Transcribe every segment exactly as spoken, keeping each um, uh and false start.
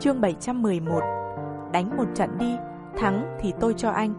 Chương bảy trăm mười một. Đánh một trận đi, thắng thì tôi cho anh.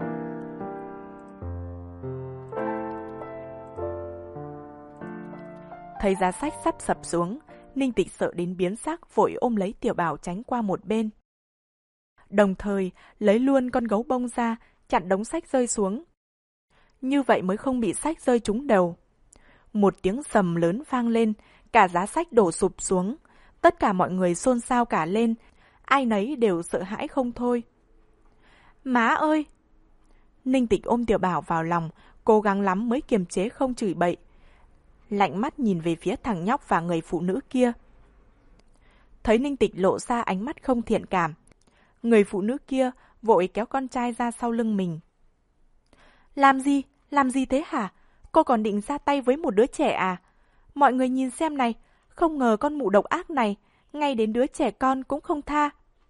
Thấy giá sách sắp sập xuống, Ninh Tịch sợ đến biến sắc, vội ôm lấy Tiểu Bảo tránh qua một bên. Đồng thời, lấy luôn con gấu bông ra, chặn đống sách rơi xuống. Như vậy mới không bị sách rơi trúng đầu. Một tiếng sầm lớn vang lên, cả giá sách đổ sụp xuống. Tất cả mọi người xôn xao cả lên, ai nấy đều sợ hãi không thôi. Má ơi! Ninh Tịch ôm Tiểu Bảo vào lòng, cố gắng lắm mới kiềm chế không chửi bậy. Lạnh mắt nhìn về phía thằng nhóc và người phụ nữ kia. Thấy Ninh Tịch lộ ra ánh mắt không thiện cảm, người phụ nữ kia vội kéo con trai ra sau lưng mình. Làm gì? Làm gì thế hả? Cô còn định ra tay với một đứa trẻ à? Mọi người nhìn xem này, không ngờ con mụ độc ác này, ngay đến đứa trẻ con cũng không tha.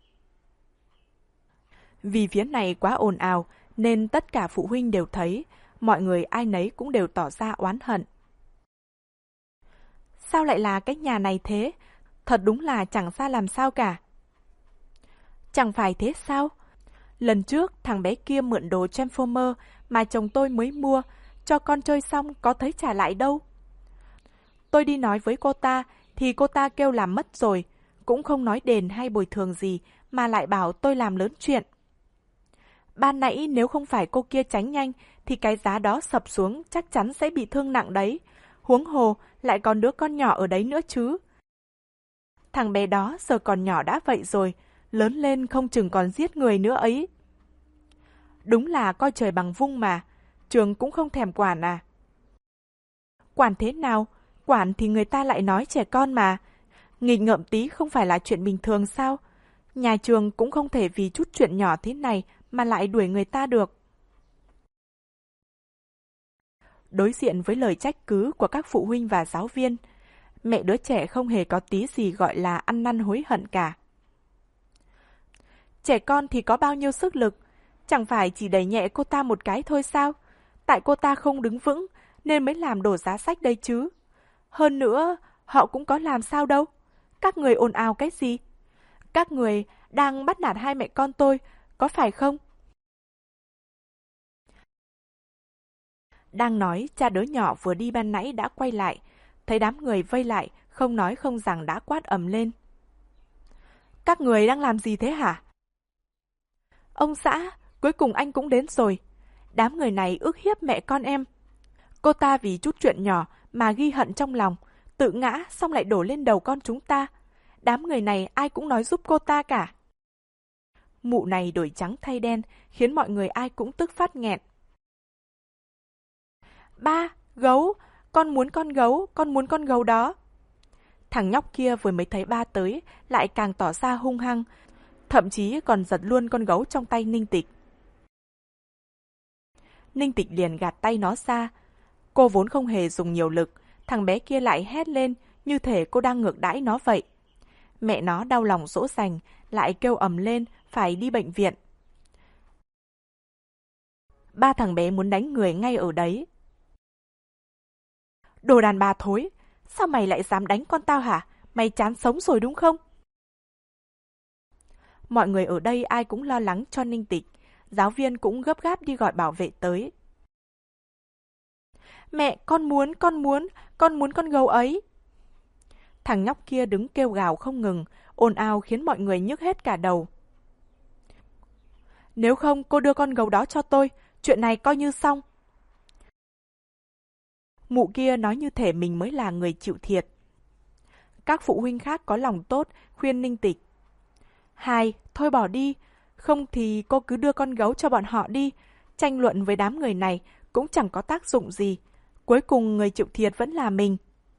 Vì phía này quá ồn ào, nên tất cả phụ huynh đều thấy, mọi người ai nấy cũng đều tỏ ra oán hận. Sao lại là cái nhà này thế? Thật đúng là chẳng ra làm sao cả. Chẳng phải thế sao? Lần trước thằng bé kia mượn đồ Transformer mà chồng tôi mới mua, cho con chơi xong có thấy trả lại đâu. Tôi đi nói với cô ta thì cô ta kêu làm mất rồi, cũng không nói đền hay bồi thường gì mà lại bảo tôi làm lớn chuyện. Ban nãy nếu không phải cô kia tránh nhanh thì cái giá đó sập xuống chắc chắn sẽ bị thương nặng đấy. Huống hồ lại còn đứa con nhỏ ở đấy nữa chứ. Thằng bé đó giờ còn nhỏ đã vậy rồi, lớn lên không chừng còn giết người nữa ấy. Đúng là coi trời bằng vung mà, trường cũng không thèm quản à. Quản thế nào? Quản thì người ta lại nói trẻ con mà. Nghịch ngợm tí không phải là chuyện bình thường sao? Nhà trường cũng không thể vì chút chuyện nhỏ thế này mà lại đuổi người ta được. Đối diện với lời trách cứ của các phụ huynh và giáo viên, mẹ đứa trẻ không hề có tí gì gọi là ăn năn hối hận cả. Trẻ con thì có bao nhiêu sức lực, chẳng phải chỉ đẩy nhẹ cô ta một cái thôi sao? Tại cô ta không đứng vững nên mới làm đổ giá sách đây chứ. Hơn nữa, họ cũng có làm sao đâu. Các người ồn ào cái gì? Các người đang bắt nạt hai mẹ con tôi, có phải không? Đang nói, cha đứa nhỏ vừa đi ban nãy đã quay lại, thấy đám người vây lại, không nói không rằng đã quát ầm lên. Các người đang làm gì thế hả? Ông xã, cuối cùng anh cũng đến rồi. Đám người này ức hiếp mẹ con em. Cô ta vì chút chuyện nhỏ mà ghi hận trong lòng, tự ngã xong lại đổ lên đầu con chúng ta. Đám người này ai cũng nói giúp cô ta cả. Mụ này đổi trắng thay đen, khiến mọi người ai cũng tức phát nghẹn. Ba, gấu, con muốn con gấu, con muốn con gấu đó. Thằng nhóc kia vừa mới thấy ba tới, lại càng tỏ ra hung hăng, thậm chí còn giật luôn con gấu trong tay Ninh Tịch. Ninh Tịch liền gạt tay nó ra. Cô vốn không hề dùng nhiều lực, thằng bé kia lại hét lên như thể cô đang ngược đãi nó vậy. Mẹ nó đau lòng dỗ dành, lại kêu ầm lên phải đi bệnh viện. Ba thằng bé muốn đánh người ngay ở đấy. Đồ đàn bà thối, sao mày lại dám đánh con tao hả? Mày chán sống rồi đúng không? Mọi người ở đây ai cũng lo lắng cho Ninh Tịch, giáo viên cũng gấp gáp đi gọi bảo vệ tới. Mẹ, con muốn, con muốn, con muốn con gấu ấy. Thằng nhóc kia đứng kêu gào không ngừng, ồn ào khiến mọi người nhức hết cả đầu. Nếu không cô đưa con gấu đó cho tôi, chuyện này coi như xong. Mụ kia nói như thể mình mới là người chịu thiệt. Các phụ huynh khác có lòng tốt, khuyên Ninh Tịch. Hai, thôi bỏ đi, không thì cô cứ đưa con gấu cho bọn họ đi. Tranh luận với đám người này cũng chẳng có tác dụng gì. Cuối cùng người chịu thiệt vẫn là mình.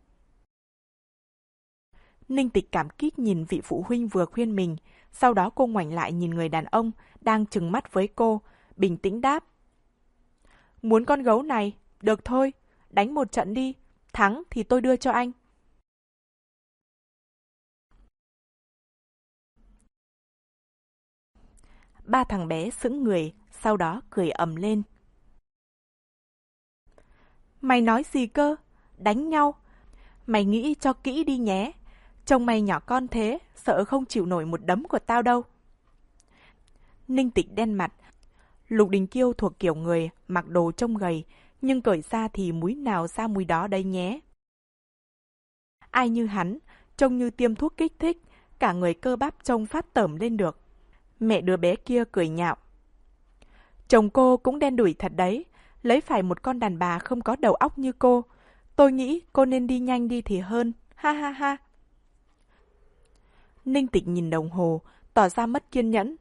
Ninh Tịch cảm kích nhìn vị phụ huynh vừa khuyên mình. Sau đó cô ngoảnh lại nhìn người đàn ông đang trừng mắt với cô, bình tĩnh đáp. Muốn con gấu này, được thôi, đánh một trận đi, thắng thì tôi đưa cho anh. Ba thằng bé sững người, sau đó cười ầm lên. Mày nói gì cơ? Đánh nhau? Mày nghĩ cho kỹ đi nhé. Trông mày nhỏ con thế, sợ không chịu nổi một đấm của tao đâu. Ninh Tịch đen mặt. Lục Đình Kiêu thuộc kiểu người mặc đồ trông gầy, nhưng cởi ra thì múi nào ra múi đó đây nhé. Ai như hắn, trông như tiêm thuốc kích thích, cả người cơ bắp trông phát tởm lên được. Mẹ đứa bé kia cười nhạo. Chồng cô cũng đen đủi thật đấy, lấy phải một con đàn bà không có đầu óc như cô. Tôi nghĩ cô nên đi nhanh đi thì hơn, ha ha ha. Ninh Tịch nhìn đồng hồ, tỏ ra mất kiên nhẫn.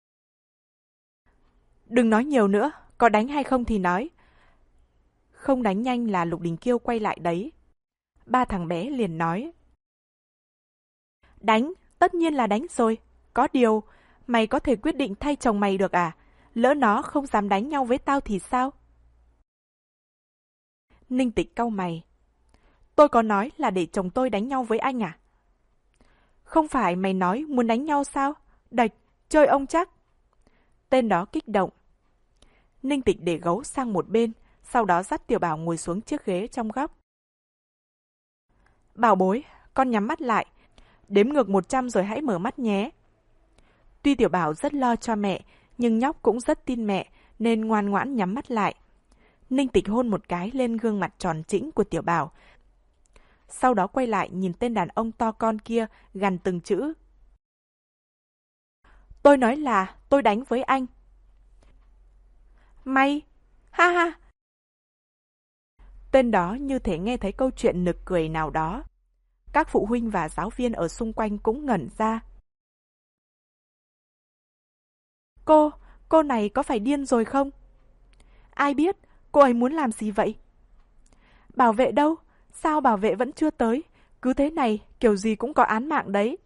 Đừng nói nhiều nữa, có đánh hay không thì nói. Không đánh nhanh là Lục Đình Kiêu quay lại đấy. Ba thằng bé liền nói. Đánh, tất nhiên là đánh rồi. Có điều, mày có thể quyết định thay chồng mày được à? Lỡ nó không dám đánh nhau với tao thì sao? Ninh Tịch cau mày. Tôi có nói là để chồng tôi đánh nhau với anh à? Không phải mày nói muốn đánh nhau sao? Đạch, chơi ông chắc. Tên đó kích động. Ninh Tịch để gấu sang một bên, sau đó dắt Tiểu Bảo ngồi xuống chiếc ghế trong góc. Bảo bối, con nhắm mắt lại. Đếm ngược một trăm rồi hãy mở mắt nhé. Tuy Tiểu Bảo rất lo cho mẹ, nhưng nhóc cũng rất tin mẹ, nên ngoan ngoãn nhắm mắt lại. Ninh Tịch hôn một cái lên gương mặt tròn trĩnh của Tiểu Bảo. Sau đó quay lại nhìn tên đàn ông to con kia, gằn từng chữ. Tôi nói là tôi đánh với anh. Mày? Ha ha! Tên đó như thể nghe thấy câu chuyện nực cười nào đó. Các phụ huynh và giáo viên ở xung quanh cũng ngẩn ra. Cô, cô này có phải điên rồi không? Ai biết, cô ấy muốn làm gì vậy? Bảo vệ đâu? Sao bảo vệ vẫn chưa tới? Cứ thế này, kiểu gì cũng có án mạng đấy.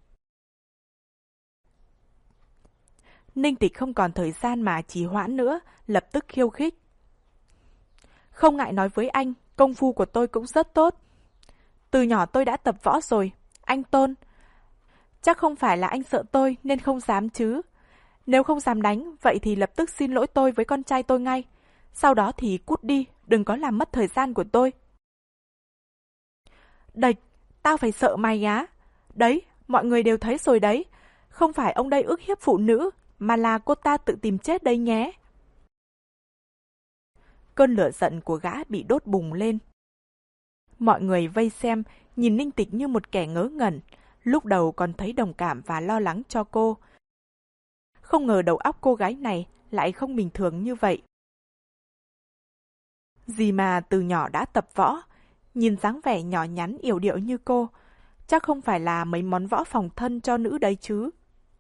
Ninh Tịch không còn thời gian mà trì hoãn nữa, lập tức khiêu khích. Không ngại nói với anh, công phu của tôi cũng rất tốt. Từ nhỏ tôi đã tập võ rồi, anh Tôn. Chắc không phải là anh sợ tôi nên không dám chứ. Nếu không dám đánh, vậy thì lập tức xin lỗi tôi với con trai tôi ngay. Sau đó thì cút đi, đừng có làm mất thời gian của tôi. Đạch, tao phải sợ mày á. Đấy, mọi người đều thấy rồi đấy. Không phải ông đây ức hiếp phụ nữ, mà là cô ta tự tìm chết đấy nhé. Cơn lửa giận của gã bị đốt bùng lên. Mọi người vây xem, nhìn Ninh Tịch như một kẻ ngớ ngẩn. Lúc đầu còn thấy đồng cảm và lo lắng cho cô. Không ngờ đầu óc cô gái này lại không bình thường như vậy. Dì mà từ nhỏ đã tập võ, nhìn dáng vẻ nhỏ nhắn yểu điệu như cô, chắc không phải là mấy món võ phòng thân cho nữ đấy chứ.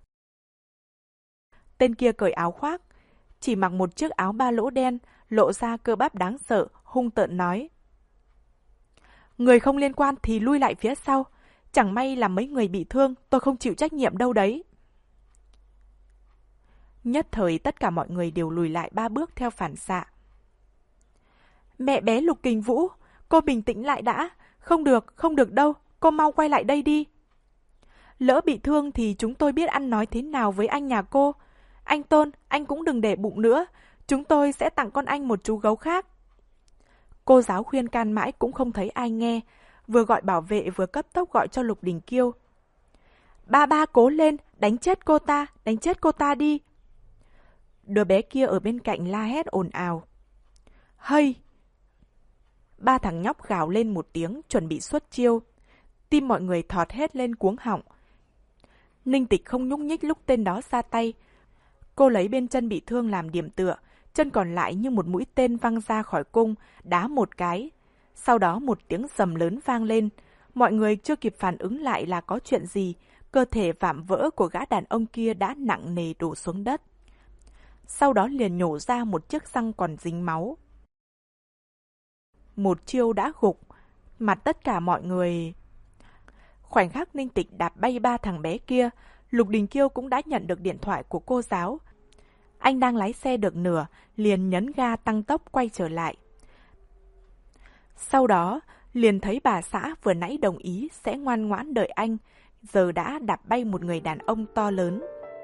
Tên kia cởi áo khoác, chỉ mặc một chiếc áo ba lỗ đen, lộ ra cơ bắp đáng sợ, hung tợn nói. Người không liên quan thì lui lại phía sau, chẳng may làm mấy người bị thương, tôi không chịu trách nhiệm đâu đấy. Nhất thời tất cả mọi người đều lùi lại ba bước theo phản xạ. Mẹ bé Lục Kình Vũ, cô bình tĩnh lại đã, không được, không được đâu, cô mau quay lại đây đi. Lỡ bị thương thì chúng tôi biết ăn nói thế nào với anh nhà cô. Anh Tôn, anh cũng đừng để bụng nữa, chúng tôi sẽ tặng con anh một chú gấu khác. Cô giáo khuyên can mãi cũng không thấy ai nghe, vừa gọi bảo vệ vừa cấp tốc gọi cho Lục Đình Kiêu. Ba ba cố lên, đánh chết cô ta, đánh chết cô ta đi. Đứa bé kia ở bên cạnh la hét ồn ào. Hây! Ba thằng nhóc gào lên một tiếng chuẩn bị xuất chiêu. Tim mọi người thọt hết lên cuống họng. Ninh Tịch không nhúc nhích lúc tên đó ra tay. Cô lấy bên chân bị thương làm điểm tựa, chân còn lại như một mũi tên văng ra khỏi cung, đá một cái. Sau đó một tiếng rầm lớn vang lên. Mọi người chưa kịp phản ứng lại là có chuyện gì, cơ thể vạm vỡ của gã đàn ông kia đã nặng nề đổ xuống đất. Sau đó liền nhổ ra một chiếc răng còn dính máu. Một chiêu đã gục, mặt tất cả mọi người. Khoảnh khắc Ninh Tịch đạp bay ba thằng bé kia, Lục Đình Kiêu cũng đã nhận được điện thoại của cô giáo. Anh đang lái xe được nửa, liền nhấn ga tăng tốc quay trở lại. Sau đó, liền thấy bà xã vừa nãy đồng ý sẽ ngoan ngoãn đợi anh, giờ đã đạp bay một người đàn ông to lớn.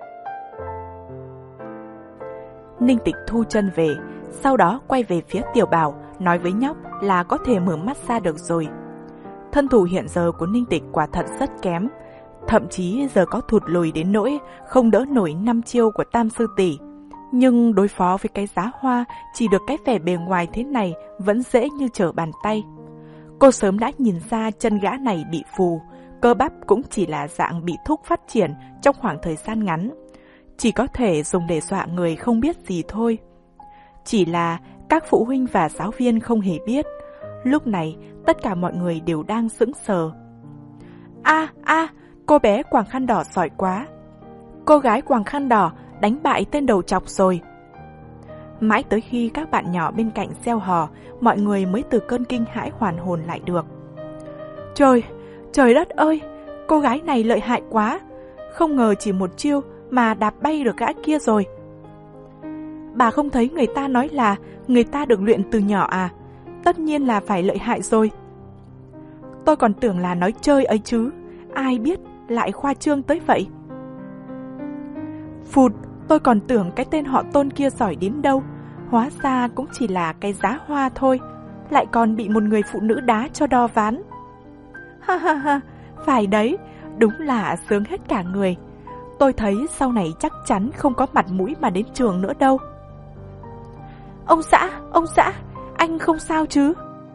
Ninh Tịch thu chân về, sau đó quay về phía Tiểu Bảo, nói với nhóc là có thể mở mắt ra được rồi. thân thủ hiện giờ của Ninh Tịch quả thật rất kém. Thậm chí giờ có thụt lùi đến nỗi không đỡ nổi năm chiêu của Tam Sư Tỷ. Nhưng đối phó với cái Giá Hoa chỉ được cái vẻ bề ngoài thế này vẫn dễ như trở bàn tay. Cô sớm đã nhìn ra chân gã này bị phù, cơ bắp cũng chỉ là dạng bị thúc phát triển trong khoảng thời gian ngắn. Chỉ có thể dùng để dọa người không biết gì thôi. Chỉ là các phụ huynh và giáo viên không hề biết. Lúc này tất cả mọi người đều đang sững sờ. A a, cô bé quàng khăn đỏ giỏi quá. Cô gái quàng khăn đỏ đánh bại tên đầu trọc rồi. Mãi tới khi các bạn nhỏ bên cạnh reo hò, mọi người mới từ cơn kinh hãi hoàn hồn lại được. Trời, trời đất ơi, cô gái này lợi hại quá. Không ngờ chỉ một chiêu mà đạp bay được gã kia rồi. Bà không thấy người ta nói là người ta được luyện từ nhỏ à? Tất nhiên là phải lợi hại rồi. Tôi còn tưởng là nói chơi ấy chứ, ai biết lại khoa trương tới vậy. Phụt, tôi còn tưởng cái tên họ Tôn kia giỏi đến đâu, hóa ra cũng chỉ là cái Giá Hoa thôi, lại còn bị một người phụ nữ đá cho đo ván. Ha ha ha, phải đấy, đúng là sướng hết cả người. Tôi thấy sau này chắc chắn không có mặt mũi mà đến trường nữa đâu. Ông xã, ông xã, anh không sao chứ?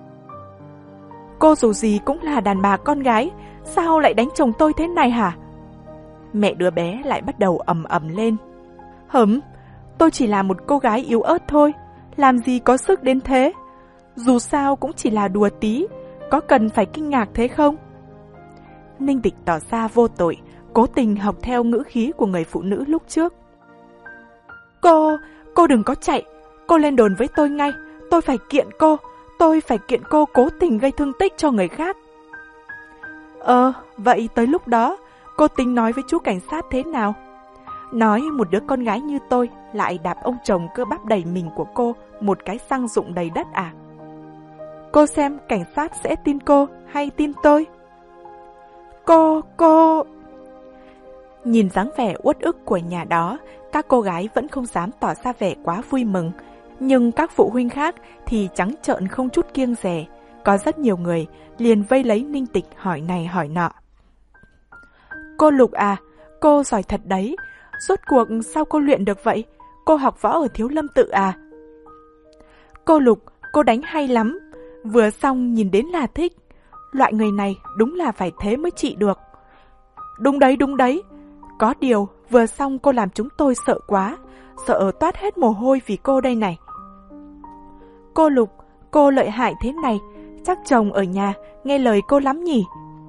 Cô dù gì cũng là đàn bà con gái, sao lại đánh chồng tôi thế này hả? Mẹ đứa bé lại bắt đầu ầm ầm lên. Hửm, tôi chỉ là một cô gái yếu ớt thôi, làm gì có sức đến thế. Dù sao cũng chỉ là đùa tí, có cần phải kinh ngạc thế không? Ninh Tịch tỏ ra vô tội, cố tình học theo ngữ khí của người phụ nữ lúc trước. Cô, cô đừng có chạy, cô lên đồn với tôi ngay, tôi phải kiện cô, tôi phải kiện cô cố tình gây thương tích cho người khác. Ờ, vậy tới lúc đó, cô tính nói với chú cảnh sát thế nào? Nói một đứa con gái như tôi lại đạp ông chồng cơ bắp đầy mình của cô một cái xăng rụng đầy đất à? Cô xem cảnh sát sẽ tin cô hay tin tôi? Cô, cô... Nhìn dáng vẻ uất ức của nhà đó, các cô gái vẫn không dám tỏ ra vẻ quá vui mừng. Nhưng các phụ huynh khác thì trắng trợn không chút kiêng dè. Có rất nhiều người liền vây lấy Ninh Tịch hỏi này hỏi nọ. Cô Lục à, cô giỏi thật đấy. Rốt cuộc sao cô luyện được vậy? Cô học võ ở Thiếu Lâm Tự à? Cô Lục, cô đánh hay lắm. Vừa xong nhìn đến là thích. Loại người này đúng là phải thế mới trị được. Đúng đấy, đúng đấy. Có điều, vừa xong cô làm chúng tôi sợ quá. Sợ toát hết mồ hôi vì cô đây này. Cô Lục, cô lợi hại thế này, chắc chồng ở nhà nghe lời cô lắm nhỉ?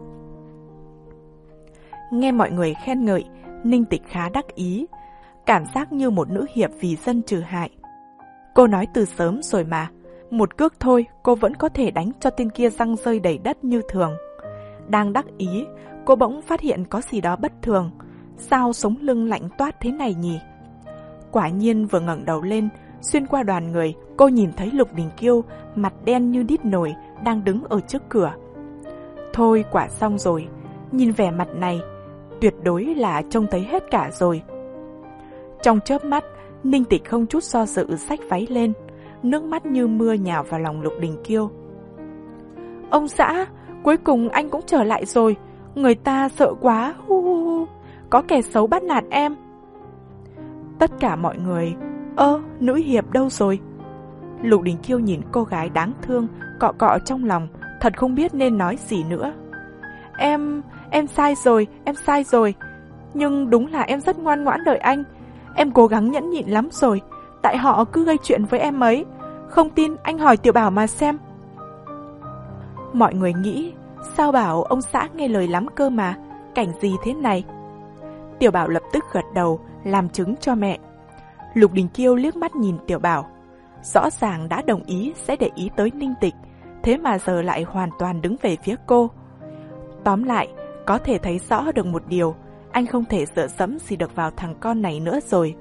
Nghe mọi người khen ngợi, Ninh Tịch khá đắc ý, cảm giác như một nữ hiệp vì dân trừ hại. Cô nói từ sớm rồi mà, một cước thôi cô vẫn có thể đánh cho tên kia răng rơi đầy đất như thường. Đang đắc ý, cô bỗng phát hiện có gì đó bất thường. Sao sống lưng lạnh toát thế này nhỉ? Quả nhiên vừa ngẩng đầu lên, xuyên qua đoàn người, cô nhìn thấy Lục Đình Kiêu, mặt đen như đít nồi, đang đứng ở trước cửa. Thôi quả xong rồi, nhìn vẻ mặt này, tuyệt đối là trông thấy hết cả rồi. Trong chớp mắt, Ninh Tịch không chút do dự xách váy lên, nước mắt như mưa nhào vào lòng Lục Đình Kiêu. Ông xã, cuối cùng anh cũng trở lại rồi, người ta sợ quá, hu hu hu, có kẻ xấu bắt nạt em. Tất cả mọi người, ơ, nữ hiệp đâu rồi? Lục Đình Kiêu nhìn cô gái đáng thương, cọ cọ trong lòng, thật không biết nên nói gì nữa. Em, em sai rồi, em sai rồi. Nhưng đúng là em rất ngoan ngoãn đợi anh. Em cố gắng nhẫn nhịn lắm rồi, tại họ cứ gây chuyện với em ấy. Không tin anh hỏi Tiểu Bảo mà xem. Mọi người nghĩ, sao bảo ông xã nghe lời lắm cơ mà, cảnh gì thế này? Tiểu Bảo lập tức gật đầu, làm chứng cho mẹ. Lục Đình Kiêu liếc mắt nhìn Tiểu Bảo, rõ ràng đã đồng ý sẽ để ý tới Ninh Tịch, thế mà giờ lại hoàn toàn đứng về phía cô. Tóm lại, có thể thấy rõ được một điều, anh không thể dựa dẫm gì được vào thằng con này nữa rồi.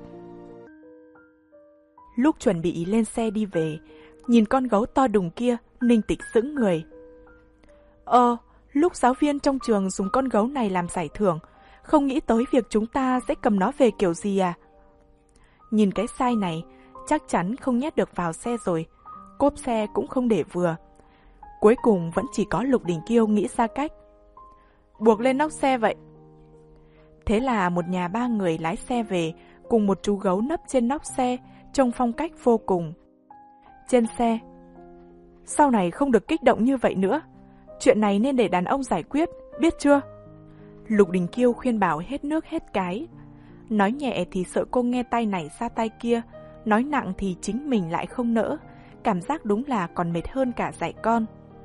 Lúc chuẩn bị lên xe đi về, nhìn con gấu to đùng kia, Ninh Tịch sững người. Ờ, lúc giáo viên trong trường dùng con gấu này làm giải thưởng, không nghĩ tới việc chúng ta sẽ cầm nó về kiểu gì à? Nhìn cái size này, chắc chắn không nhét được vào xe rồi, cốp xe cũng không để vừa. Cuối cùng vẫn chỉ có Lục Đình Kiêu nghĩ ra cách. Buộc lên nóc xe vậy. Thế là một nhà ba người lái xe về, cùng một chú gấu nấp trên nóc xe, trông phong cách vô cùng. Trên xe, sau này không được kích động như vậy nữa. Chuyện này nên để đàn ông giải quyết, biết chưa? Lục Đình Kiêu khuyên bảo hết nước hết cái. Nói nhẹ thì sợ cô nghe tay này ra tay kia, nói nặng thì chính mình lại không nỡ. Cảm giác đúng là còn mệt hơn cả dạy con.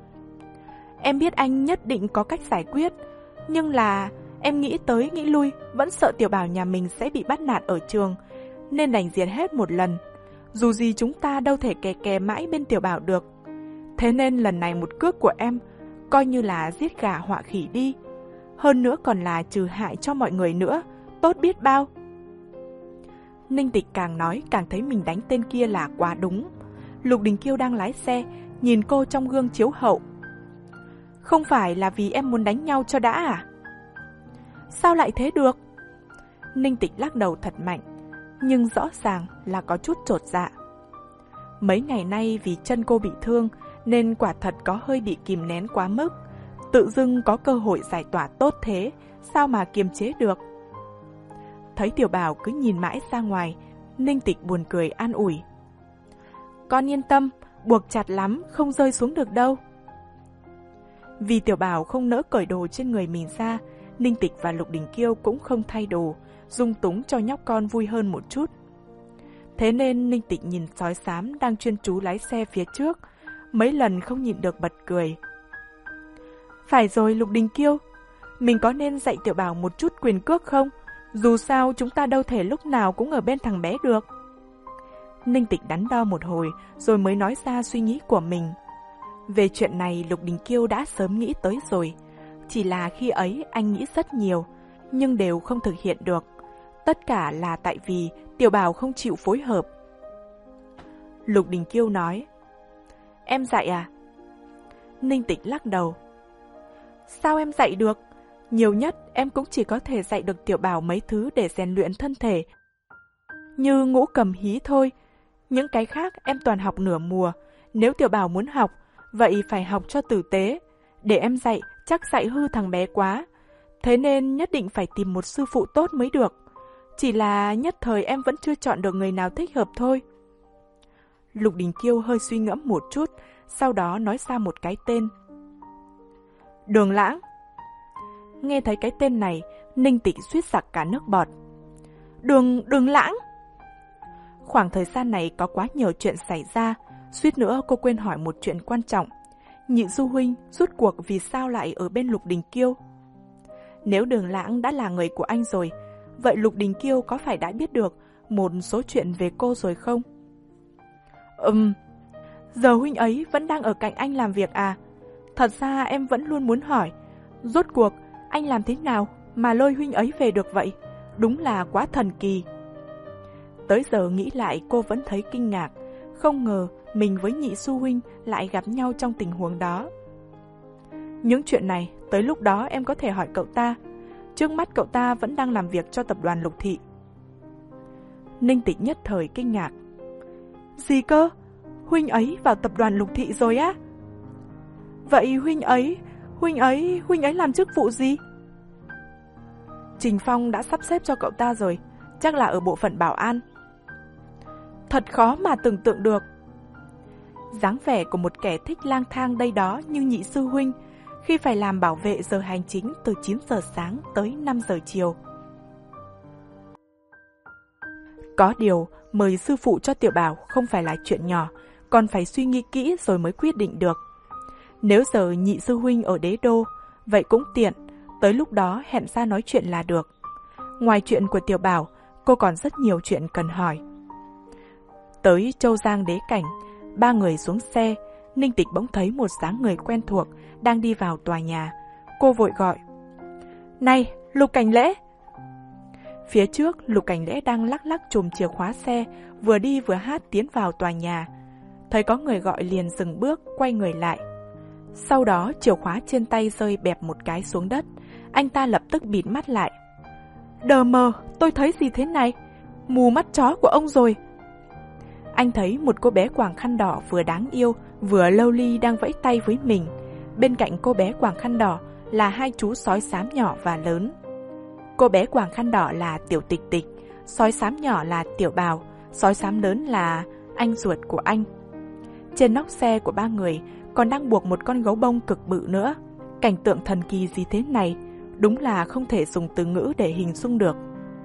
Em biết anh nhất định có cách giải quyết, nhưng là em nghĩ tới nghĩ lui, vẫn sợ Tiểu Bảo nhà mình sẽ bị bắt nạt ở trường, nên đành diệt hết một lần. Dù gì chúng ta đâu thể kè kè mãi bên Tiểu Bảo được. Thế nên lần này một cước của em coi như là giết gà họa khỉ đi. Hơn nữa còn là trừ hại cho mọi người nữa, tốt biết bao. Ninh Tịch càng nói càng thấy mình đánh tên kia là quá đúng. Lục Đình Kiêu đang lái xe, nhìn cô trong gương chiếu hậu. Không phải là vì em muốn đánh nhau cho đã à? Sao lại thế được? Ninh Tịch lắc đầu thật mạnh, nhưng rõ ràng là có chút chột dạ. Mấy ngày nay vì chân cô bị thương nên quả thật có hơi bị kìm nén quá mức. Tự dưng có cơ hội giải tỏa tốt thế, sao mà kiềm chế được? Thấy Tiểu Bảo cứ nhìn mãi ra ngoài, Ninh Tịch buồn cười an ủi. Con yên tâm, buộc chặt lắm, không rơi xuống được đâu. Vì Tiểu Bảo không nỡ cởi đồ trên người mình ra, Ninh Tịch và Lục Đình Kiêu cũng không thay đồ, dung túng cho nhóc con vui hơn một chút. Thế nên Ninh Tịch nhìn sói xám đang chuyên chú lái xe phía trước, mấy lần không nhịn được bật cười. Phải rồi Lục Đình Kiêu, mình có nên dạy Tiểu Bảo một chút quyền cước không? Dù sao chúng ta đâu thể lúc nào cũng ở bên thằng bé được. Ninh Tịch đắn đo một hồi rồi mới nói ra suy nghĩ của mình. Về chuyện này Lục Đình Kiêu đã sớm nghĩ tới rồi. Chỉ là khi ấy anh nghĩ rất nhiều, nhưng đều không thực hiện được. Tất cả là tại vì Tiểu Bảo không chịu phối hợp. Lục Đình Kiêu nói. Em dạy à? Ninh Tịch lắc đầu. Sao em dạy được? Nhiều nhất em cũng chỉ có thể dạy được Tiểu Bảo mấy thứ để rèn luyện thân thể, như ngũ cầm hí thôi. Những cái khác em toàn học nửa mùa. Nếu Tiểu Bảo muốn học, vậy phải học cho tử tế. Để em dạy, chắc dạy hư thằng bé quá. Thế nên nhất định phải tìm một sư phụ tốt mới được. Chỉ là nhất thời em vẫn chưa chọn được người nào thích hợp thôi. Lục Đình Kiêu hơi suy ngẫm một chút, sau đó nói ra một cái tên. Đường Lãng. Nghe thấy cái tên này, Ninh Tịch suýt sặc cả nước bọt. Đường, đường Lãng. Khoảng thời gian này có quá nhiều chuyện xảy ra, suýt nữa cô quên hỏi một chuyện quan trọng. Nhị Du huynh rút cuộc vì sao lại ở bên Lục Đình Kiêu? Nếu Đường Lãng đã là người của anh rồi, vậy Lục Đình Kiêu có phải đã biết được một số chuyện về cô rồi không? Ừm, giờ huynh ấy vẫn đang ở cạnh anh làm việc à? Thật ra em vẫn luôn muốn hỏi, rốt cuộc anh làm thế nào mà lôi huynh ấy về được vậy? Đúng là quá thần kỳ. Tới giờ nghĩ lại cô vẫn thấy kinh ngạc, không ngờ mình với Nhị Du huynh lại gặp nhau trong tình huống đó. Những chuyện này, tới lúc đó em có thể hỏi cậu ta. Trước mắt cậu ta vẫn đang làm việc cho tập đoàn Lục Thị. Ninh Tịch nhất thời kinh ngạc. Gì cơ? Huynh ấy vào tập đoàn Lục Thị rồi á? Vậy huynh ấy, huynh ấy, huynh ấy làm chức vụ gì? Trình Phong đã sắp xếp cho cậu ta rồi, chắc là ở bộ phận bảo an. Thật khó mà tưởng tượng được. Dáng vẻ của một kẻ thích lang thang đây đó như Nhị Sư huynh, khi phải làm bảo vệ giờ hành chính từ chín giờ sáng tới năm giờ chiều. Có điều, mời sư phụ cho Tiểu Bảo không phải là chuyện nhỏ, còn phải suy nghĩ kỹ rồi mới quyết định được. Nếu giờ Nhị Sư huynh ở đế đô, vậy cũng tiện, tới lúc đó hẹn ra nói chuyện là được. Ngoài chuyện của Tiểu Bảo, cô còn rất nhiều chuyện cần hỏi. Tới Châu Giang Đế Cảnh, ba người xuống xe, Ninh Tịch bỗng thấy một dáng người quen thuộc đang đi vào tòa nhà. Cô vội gọi. Này, Lục Cảnh Lễ! Phía trước, Lục Cảnh Lễ đang lắc lắc chùm chìa khóa xe, vừa đi vừa hát tiến vào tòa nhà. Thấy có người gọi liền dừng bước, quay người lại. Sau đó, chìa khóa trên tay rơi bẹp một cái xuống đất. Anh ta lập tức bịt mắt lại. Đờ mờ, tôi thấy gì thế này? Mù mắt chó của ông rồi. Anh thấy một cô bé quàng khăn đỏ vừa đáng yêu, Vừa Lâu Ly đang vẫy tay với mình, bên cạnh cô bé quàng khăn đỏ là hai chú sói xám nhỏ và lớn. Cô bé quàng khăn đỏ là Tiểu Tịch Tịch, sói xám nhỏ là Tiểu Bào, sói xám lớn là anh ruột của anh. Trên nóc xe của ba người còn đang buộc một con gấu bông cực bự nữa. Cảnh tượng thần kỳ gì thế này, đúng là không thể dùng từ ngữ để hình dung được.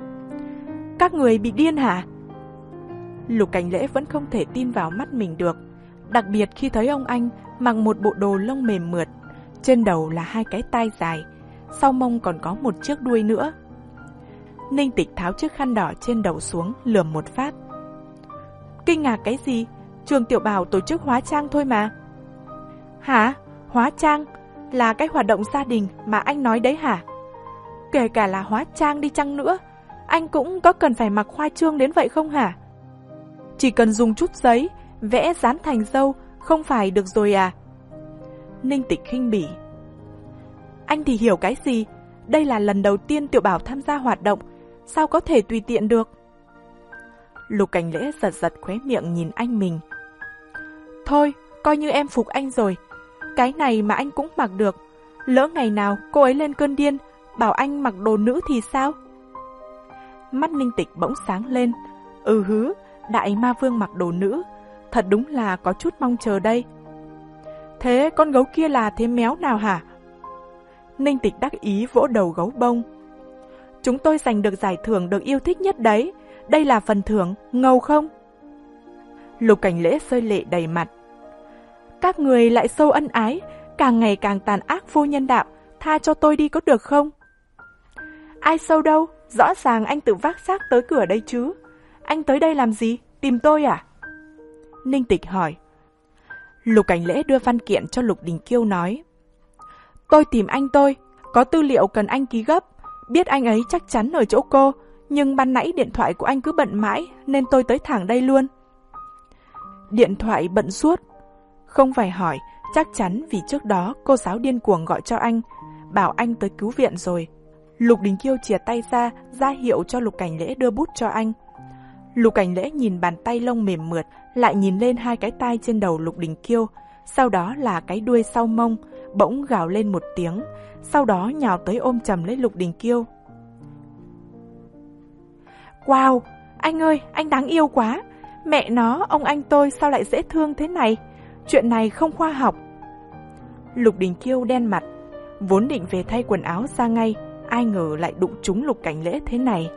Các người bị điên hả? Lục Cảnh Lễ vẫn không thể tin vào mắt mình được, đặc biệt khi thấy ông anh mặc một bộ đồ lông mềm mượt, trên đầu là hai cái tai dài, sau mông còn có một chiếc đuôi nữa. Ninh Tịch tháo chiếc khăn đỏ trên đầu xuống, lườm một phát. Kinh ngạc cái gì? Trường Tiểu Bảo tổ chức hóa trang thôi mà. Hả? Hóa trang? Là cái hoạt động gia đình mà anh nói đấy hả? Kể cả là hóa trang đi chăng nữa, anh cũng có cần phải mặc khoa trương đến vậy không hả? Chỉ cần dùng chút giấy, vẽ dán thành dâu, không phải được rồi à? Ninh Tịch khinh bỉ. Anh thì hiểu cái gì? Đây là lần đầu tiên Tiểu Bảo tham gia hoạt động, sao có thể tùy tiện được? Lục Cảnh Lễ giật giật khóe miệng nhìn anh mình. Thôi, coi như em phục anh rồi. Cái này mà anh cũng mặc được. Lỡ ngày nào cô ấy lên cơn điên, bảo anh mặc đồ nữ thì sao? Mắt Ninh Tịch bỗng sáng lên. Ừ hứ, đại ma vương mặc đồ nữ. Thật đúng là có chút mong chờ đây. Thế con gấu kia là thế méo nào hả? Ninh Tịch đắc ý vỗ đầu gấu bông. Chúng tôi giành được giải thưởng được yêu thích nhất đấy. Đây là phần thưởng, ngầu không? Lục Cảnh Lễ rơi lệ đầy mặt. Các người lại sâu ân ái, càng ngày càng tàn ác vô nhân đạo, tha cho tôi đi có được không? Ai sâu đâu, rõ ràng anh tự vác xác tới cửa đây chứ. Anh tới đây làm gì, tìm tôi à? Ninh Tịch hỏi. Lục Cảnh Lễ đưa văn kiện cho Lục Đình Kiêu nói. Tôi tìm anh tôi, có tư liệu cần anh ký gấp. Biết anh ấy chắc chắn ở chỗ cô, nhưng ban nãy điện thoại của anh cứ bận mãi nên tôi tới thẳng đây luôn. Điện thoại bận suốt? Không phải hỏi, chắc chắn vì trước đó cô giáo điên cuồng gọi cho anh, bảo anh tới cứu viện rồi. Lục Đình Kiêu chìa tay ra, ra hiệu cho Lục Cảnh Lễ đưa bút cho anh. Lục Cảnh Lễ nhìn bàn tay lông mềm mượt, lại nhìn lên hai cái tai trên đầu Lục Đình Kiêu, sau đó là cái đuôi sau mông, bỗng gào lên một tiếng, sau đó nhào tới ôm chầm lấy Lục Đình Kiêu. Wow, anh ơi, anh đáng yêu quá. Mẹ nó, ông anh tôi sao lại dễ thương thế này? Chuyện này không khoa học. Lục Đình Kiêu đen mặt, vốn định về thay quần áo ra ngay, ai ngờ lại đụng trúng Lục Cảnh Lễ thế này.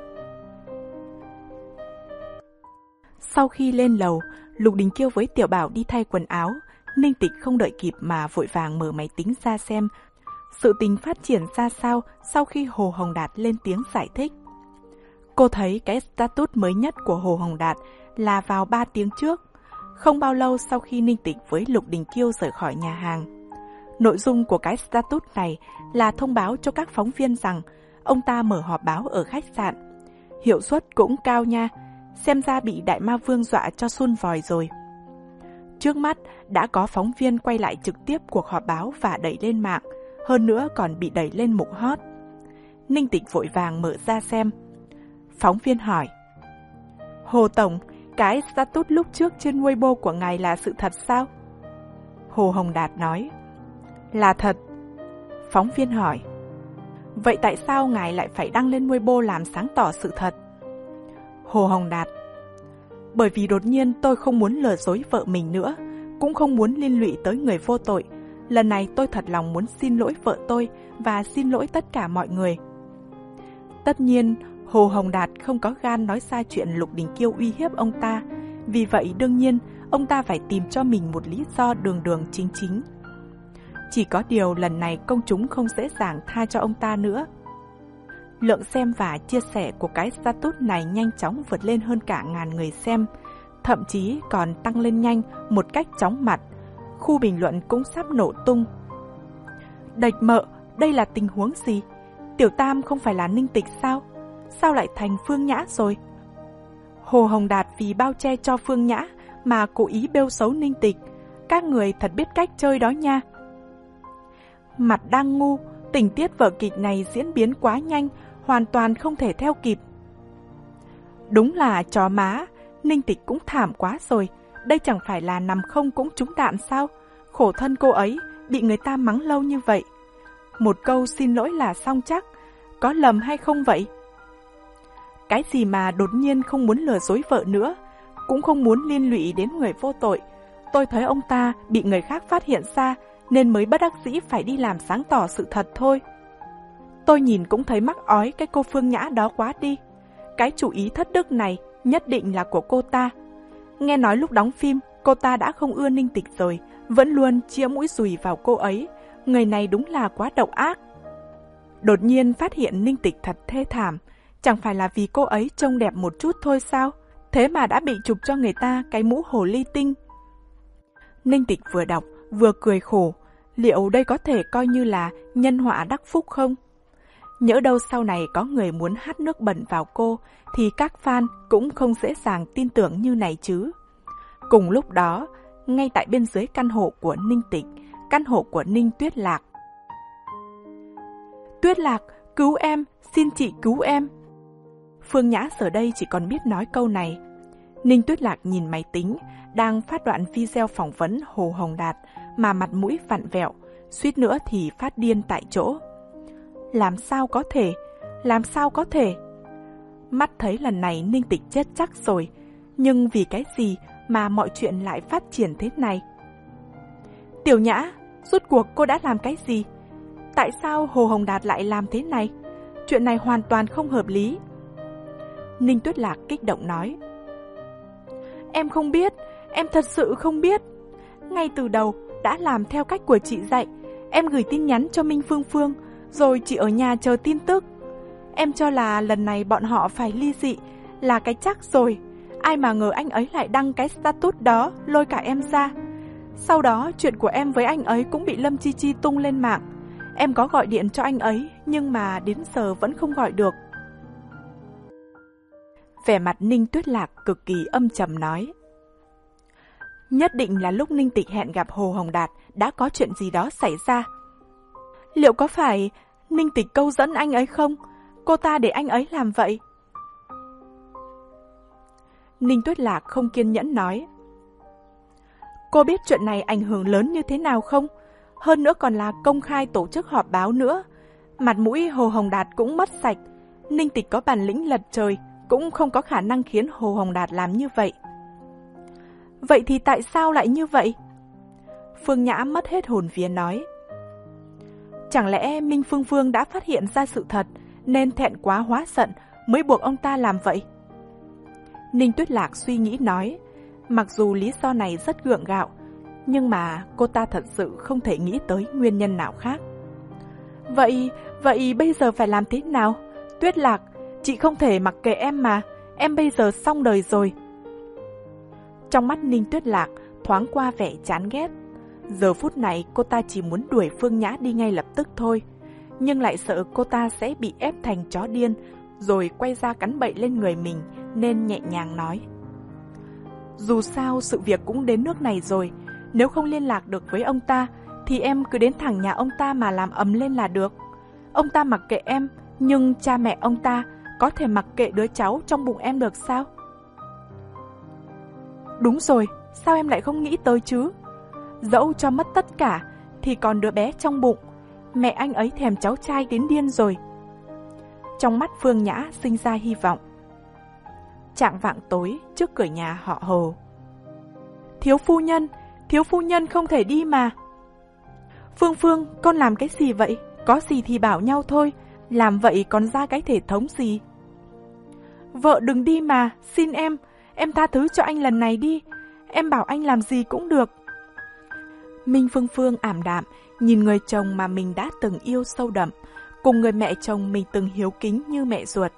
Sau khi lên lầu, Lục Đình Kiêu với Tiểu Bảo đi thay quần áo. Ninh Tịch không đợi kịp mà vội vàng mở máy tính ra xem sự tình phát triển ra sao sau khi Hồ Hồng Đạt lên tiếng giải thích. Cô thấy cái status mới nhất của Hồ Hồng Đạt là vào ba tiếng trước, không bao lâu sau khi Ninh Tịch với Lục Đình Kiêu rời khỏi nhà hàng. Nội dung của cái status này là thông báo cho các phóng viên rằng ông ta mở họp báo ở khách sạn. Hiệu suất cũng cao nha, xem ra bị Đại Ma Vương dọa cho sun vòi rồi. Trước mắt đã có phóng viên quay lại trực tiếp cuộc họp báo và đẩy lên mạng, hơn nữa còn bị đẩy lên mục hot. Ninh Tịch vội vàng mở ra xem. Phóng viên hỏi. Hồ Tổng, cái status lúc trước trên Weibo của ngài là sự thật sao? Hồ Hồng Đạt nói. Là thật. Phóng viên hỏi. Vậy tại sao ngài lại phải đăng lên Weibo làm sáng tỏ sự thật? Hồ Hồng Đạt. Bởi vì đột nhiên tôi không muốn lừa dối vợ mình nữa, cũng không muốn liên lụy tới người vô tội. Lần này tôi thật lòng muốn xin lỗi vợ tôi và xin lỗi tất cả mọi người. Tất nhiên, Hồ Hồng Đạt không có gan nói ra chuyện Lục Đình Kiêu uy hiếp ông ta. Vì vậy đương nhiên, ông ta phải tìm cho mình một lý do đường đường chính chính. Chỉ có điều lần này công chúng không dễ dàng tha cho ông ta nữa. Lượng xem và chia sẻ của cái status này nhanh chóng vượt lên hơn cả ngàn người xem, thậm chí còn tăng lên nhanh một cách chóng mặt. Khu bình luận cũng sắp nổ tung. Đệch mợ, đây là tình huống gì? Tiểu Tam không phải là Ninh Tịch sao? Sao lại thành Phương Nhã rồi? Hồ Hồng Đạt vì bao che cho Phương Nhã mà cố ý bêu xấu Ninh Tịch. Các người thật biết cách chơi đó nha. Mặt đang ngu, tình tiết vở kịch này diễn biến quá nhanh, hoàn toàn không thể theo kịp. Đúng là chó má, Ninh Tịch cũng thảm quá rồi, đây chẳng phải là nằm không cũng trúng đạn sao? Khổ thân cô ấy, bị người ta mắng lâu như vậy. Một câu xin lỗi là xong chắc, có lầm hay không vậy? Cái gì mà đột nhiên không muốn lừa dối vợ nữa, cũng không muốn liên lụy đến người vô tội. Tôi thấy ông ta bị người khác phát hiện ra nên mới bất đắc dĩ phải đi làm sáng tỏ sự thật thôi. Tôi nhìn cũng thấy mắc ói cái cô Phương Nhã đó quá đi. Cái chủ ý thất đức này nhất định là của cô ta. Nghe nói lúc đóng phim, cô ta đã không ưa Ninh Tịch rồi, vẫn luôn chĩa mũi dùi vào cô ấy. Người này đúng là quá độc ác. Đột nhiên phát hiện Ninh Tịch thật thê thảm, chẳng phải là vì cô ấy trông đẹp một chút thôi sao? Thế mà đã bị chụp cho người ta cái mũ hồ ly tinh. Ninh Tịch vừa đọc, vừa cười khổ. Liệu đây có thể coi như là nhân họa đắc phúc không? Nhỡ đâu sau này có người muốn hắt nước bẩn vào cô, thì các fan cũng không dễ dàng tin tưởng như này chứ. Cùng lúc đó, ngay tại bên dưới căn hộ của Ninh Tịch, căn hộ của Ninh Tuyết Lạc. Tuyết Lạc, cứu em, xin chị cứu em. Phương Nhã giờ đây chỉ còn biết nói câu này. Ninh Tuyết Lạc nhìn máy tính, đang phát đoạn video phỏng vấn Hồ Hồng Đạt mà mặt mũi vặn vẹo, suýt nữa thì phát điên tại chỗ. Làm sao có thể? Làm sao có thể? Mắt thấy lần này Ninh Tịch chết chắc rồi, nhưng vì cái gì mà mọi chuyện lại phát triển thế này? Tiểu Nhã, rốt cuộc cô đã làm cái gì? Tại sao Hồ Hồng Đạt lại làm thế này? Chuyện này hoàn toàn không hợp lý. Ninh Tuyết Lạc kích động nói. Em không biết, em thật sự không biết. Ngay từ đầu đã làm theo cách của chị dạy. Em gửi tin nhắn cho Minh Phương Phương, rồi chị ở nhà chờ tin tức. Em cho là lần này bọn họ phải ly dị là cái chắc rồi. Ai mà ngờ anh ấy lại đăng cái status đó, lôi cả em ra. Sau đó chuyện của em với anh ấy cũng bị Lâm Chi Chi tung lên mạng. Em có gọi điện cho anh ấy, nhưng mà đến giờ vẫn không gọi được. Vẻ mặt Ninh Tuyết Lạc cực kỳ âm trầm nói. Nhất định là lúc Ninh Tịch hẹn gặp Hồ Hồng Đạt đã có chuyện gì đó xảy ra. Liệu có phải Ninh Tịch câu dẫn anh ấy không? Cô ta để anh ấy làm vậy? Ninh Tuyết Lạc không kiên nhẫn nói. Cô biết chuyện này ảnh hưởng lớn như thế nào không? Hơn nữa còn là công khai tổ chức họp báo nữa. Mặt mũi Hồ Hồng Đạt cũng mất sạch. Ninh Tịch có bản lĩnh lật trời, cũng không có khả năng khiến Hồ Hồng Đạt làm như vậy. Vậy thì tại sao lại như vậy? Phương Nhã mất hết hồn vía nói. Chẳng lẽ Minh Phương Phương đã phát hiện ra sự thật, nên thẹn quá hóa giận mới buộc ông ta làm vậy? Ninh Tuyết Lạc suy nghĩ nói. Mặc dù lý do này rất gượng gạo, nhưng mà cô ta thật sự không thể nghĩ tới nguyên nhân nào khác. Vậy, vậy bây giờ phải làm thế nào? Tuyết Lạc, chị không thể mặc kệ em mà, em bây giờ xong đời rồi. Trong mắt Ninh Tuyết Lạc thoáng qua vẻ chán ghét. Giờ phút này cô ta chỉ muốn đuổi Phương Nhã đi ngay lập tức thôi, nhưng lại sợ cô ta sẽ bị ép thành chó điên, rồi quay ra cắn bậy lên người mình, nên nhẹ nhàng nói. Dù sao sự việc cũng đến nước này rồi, nếu không liên lạc được với ông ta, thì em cứ đến thẳng nhà ông ta mà làm ầm lên là được. Ông ta mặc kệ em, nhưng cha mẹ ông ta có thể mặc kệ đứa cháu trong bụng em được sao? Đúng rồi, sao em lại không nghĩ tới chứ? Dẫu cho mất tất cả, thì còn đứa bé trong bụng. Mẹ anh ấy thèm cháu trai đến điên rồi. Trong mắt Phương Nhã sinh ra hy vọng. Chạng vạng tối trước cửa nhà họ Hồ. Thiếu phu nhân, thiếu phu nhân không thể đi mà. Phương Phương, con làm cái gì vậy? Có gì thì bảo nhau thôi, làm vậy còn ra cái thể thống gì? Vợ đừng đi mà, xin em, em tha thứ cho anh lần này đi, em bảo anh làm gì cũng được. Minh Phương Phương ảm đạm nhìn người chồng mà mình đã từng yêu sâu đậm, cùng người mẹ chồng mình từng hiếu kính như mẹ ruột.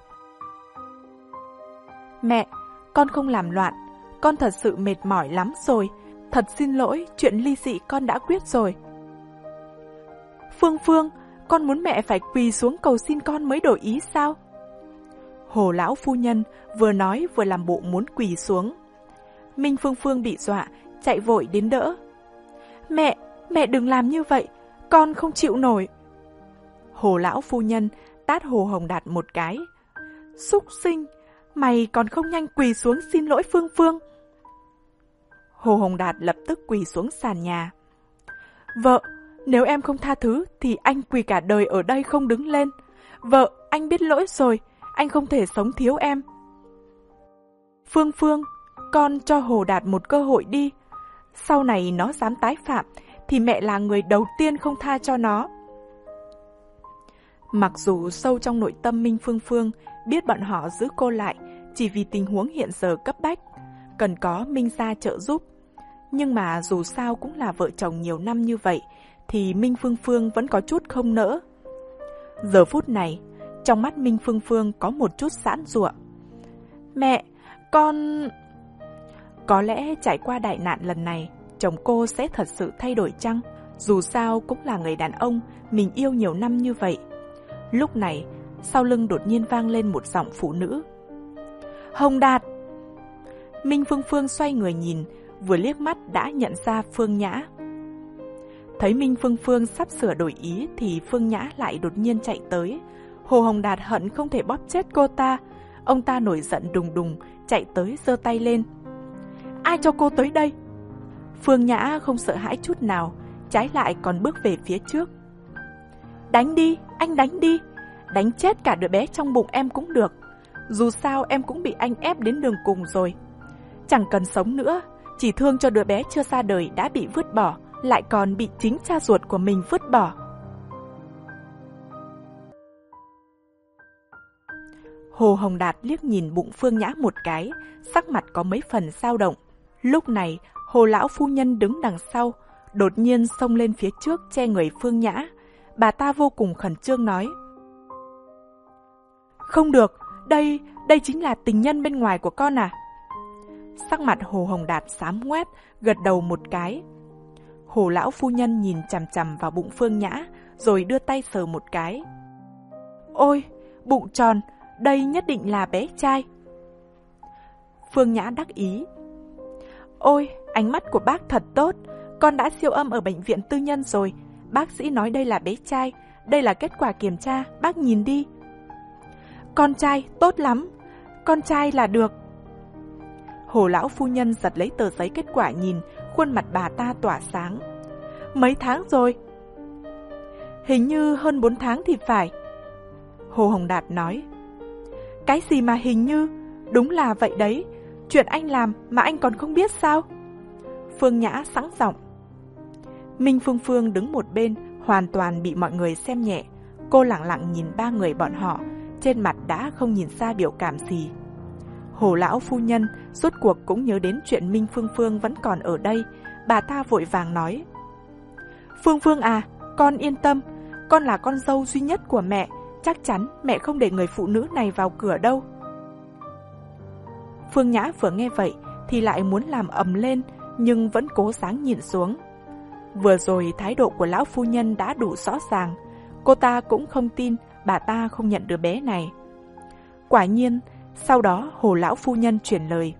Mẹ, con không làm loạn, con thật sự mệt mỏi lắm rồi, thật xin lỗi, chuyện ly dị con đã quyết rồi. Phương Phương, con muốn mẹ phải quỳ xuống cầu xin con mới đổi ý sao? Hồ lão phu nhân vừa nói vừa làm bộ muốn quỳ xuống. Minh Phương Phương bị dọa, chạy vội đến đỡ. Mẹ, mẹ đừng làm như vậy, con không chịu nổi. Hồ lão phu nhân tát Hồ Hồng Đạt một cái. Súc sinh, mày còn không nhanh quỳ xuống xin lỗi Phương Phương. Hồ Hồng Đạt lập tức quỳ xuống sàn nhà. Vợ, nếu em không tha thứ thì anh quỳ cả đời ở đây không đứng lên. Vợ, anh biết lỗi rồi, anh không thể sống thiếu em. Phương Phương, con cho Hồ Đạt một cơ hội đi. Sau này nó dám tái phạm thì mẹ là người đầu tiên không tha cho nó. Mặc dù sâu trong nội tâm Minh Phương Phương biết bọn họ giữ cô lại chỉ vì tình huống hiện giờ cấp bách, cần có Minh gia trợ giúp. Nhưng mà dù sao cũng là vợ chồng nhiều năm như vậy, thì Minh Phương Phương vẫn có chút không nỡ. Giờ phút này, trong mắt Minh Phương Phương có một chút giãn giụa. Mẹ, con... Có lẽ trải qua đại nạn lần này, chồng cô sẽ thật sự thay đổi chăng? Dù sao cũng là người đàn ông mình yêu nhiều năm như vậy. Lúc này, sau lưng đột nhiên vang lên một giọng phụ nữ. Hồng Đạt! Minh Phương Phương xoay người nhìn, vừa liếc mắt đã nhận ra Phương Nhã. Thấy Minh Phương Phương sắp sửa đổi ý thì Phương Nhã lại đột nhiên chạy tới. Hồ Hồng Đạt hận không thể bóp chết cô ta. Ông ta nổi giận đùng đùng, chạy tới giơ tay lên. Ai cho cô tới đây? Phương Nhã không sợ hãi chút nào, trái lại còn bước về phía trước. Đánh đi, anh đánh đi. Đánh chết cả đứa bé trong bụng em cũng được. Dù sao em cũng bị anh ép đến đường cùng rồi. Chẳng cần sống nữa, chỉ thương cho đứa bé chưa ra đời đã bị vứt bỏ, lại còn bị chính cha ruột của mình vứt bỏ. Hồ Hồng Đạt liếc nhìn bụng Phương Nhã một cái, sắc mặt có mấy phần dao động. Lúc này, Hồ lão phu nhân đứng đằng sau, đột nhiên xông lên phía trước che người Phương Nhã. Bà ta vô cùng khẩn trương nói. Không được, đây, đây chính là tình nhân bên ngoài của con à? Sắc mặt Hồ Hồng Đạt xám ngoét, gật đầu một cái. Hồ lão phu nhân nhìn chằm chằm vào bụng Phương Nhã, rồi đưa tay sờ một cái. Ôi, bụng tròn, đây nhất định là bé trai. Phương Nhã đắc ý. Ôi, ánh mắt của bác thật tốt, con đã siêu âm ở bệnh viện tư nhân rồi. Bác sĩ nói đây là bé trai, đây là kết quả kiểm tra, bác nhìn đi. Con trai, tốt lắm, con trai là được. Hồ lão phu nhân giật lấy tờ giấy kết quả nhìn, khuôn mặt bà ta tỏa sáng. Mấy tháng rồi? Hình như hơn bốn tháng thì phải. Hồ Hồng Đạt nói. Cái gì mà hình như? Đúng là vậy đấy. Chuyện anh làm mà anh còn không biết sao? Phương Nhã sẵn giọng. Minh Phương Phương đứng một bên, hoàn toàn bị mọi người xem nhẹ. Cô lặng lặng nhìn ba người bọn họ, trên mặt đã không nhìn ra biểu cảm gì. Hồ lão phu nhân rốt cuộc cũng nhớ đến chuyện Minh Phương Phương vẫn còn ở đây. Bà ta vội vàng nói. Phương Phương à, con yên tâm, con là con dâu duy nhất của mẹ, chắc chắn mẹ không để người phụ nữ này vào cửa đâu. Phương Nhã vừa nghe vậy thì lại muốn làm ầm lên, nhưng vẫn cố gắng nhịn xuống. Vừa rồi thái độ của lão phu nhân đã đủ rõ ràng, cô ta cũng không tin bà ta không nhận đứa bé này. Quả nhiên, sau đó Hồ lão phu nhân chuyển lời.